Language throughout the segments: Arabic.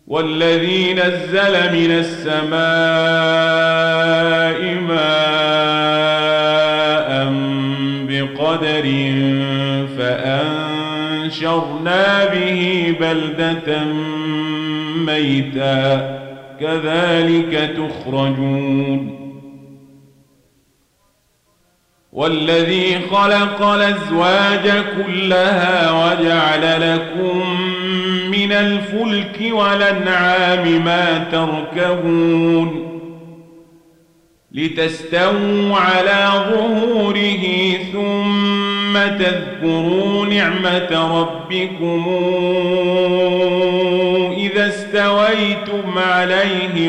والذي نزل من السماء ماء بقدر فأنشرنا به بلدة ميتا كذلك تخرجون والذي خلق الأزواج كلها وجعل لكم من الفلك والأنعام ما تركبون لتستووا على ظهوره ثم تذكروا نعمة ربكم إذا استويتم عليه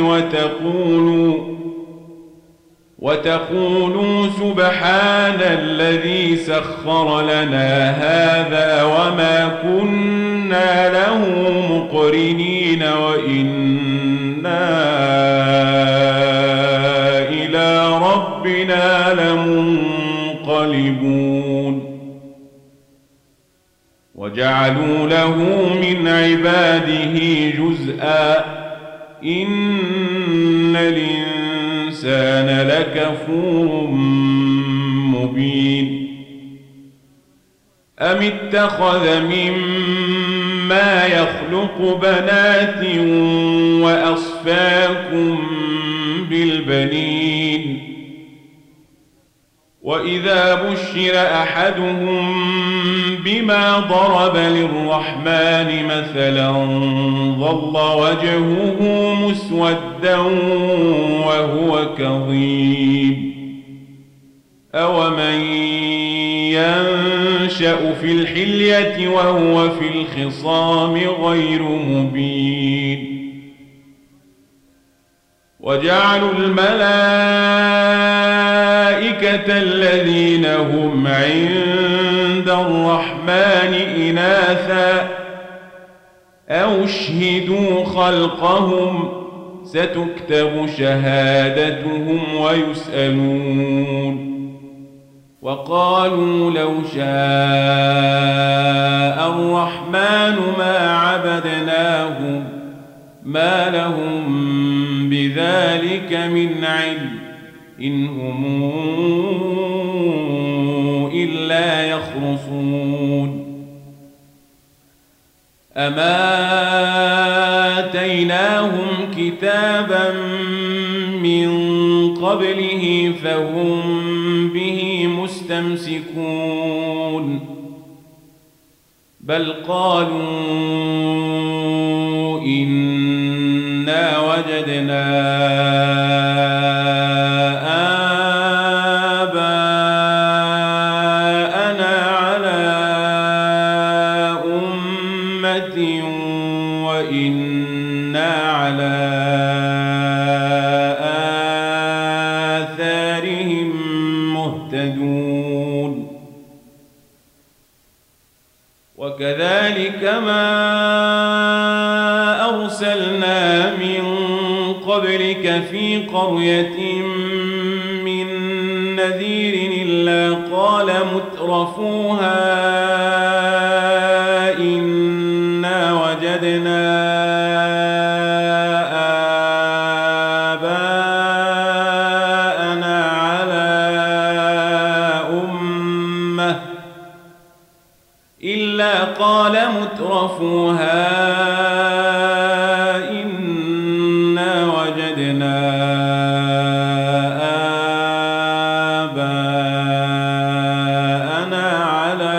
وتقولوا سبحان الذي سخر لنا هذا وما كنا له مقرنين وإنا إلى ربنا لمنقلبون وجعلوا له من عباده جزءا إن الإنسان لكفور مبين أم اتخذ مما يخلق بنات وأصفاكم بالبنين وإذا بشر أحدهم بما ضرب للرحمن مثلا ظل وجهه مسودا وهو كظيم أومن ينشأ في الحلية وهو في الخصام غير مبين وجعلوا الملائكة الذين هم عند الرحمن إناثا أو شهدوا خلقهم ستكتب شهادتهم ويسألون وقالوا لو شاء الرحمن ما عبدناهم ما لهم بذلك من علم إن هم إلا يخرصون أما آتيناهم كتابا من قبله فهم به مستمسكون بل قالوا إنا وجدنا آباءنا على أمة وإنا على آثارهم مهتدون وكذلك ما أرسلنا من قبلك في قرية من نذير إلا قال مترفوها إنا وجدنا آباءنا على أمة إلا قال مترفوها إنا وجدنا آباءنا على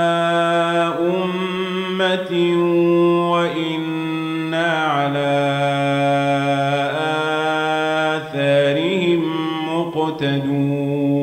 أمة وإنا على آثارهم مقتدون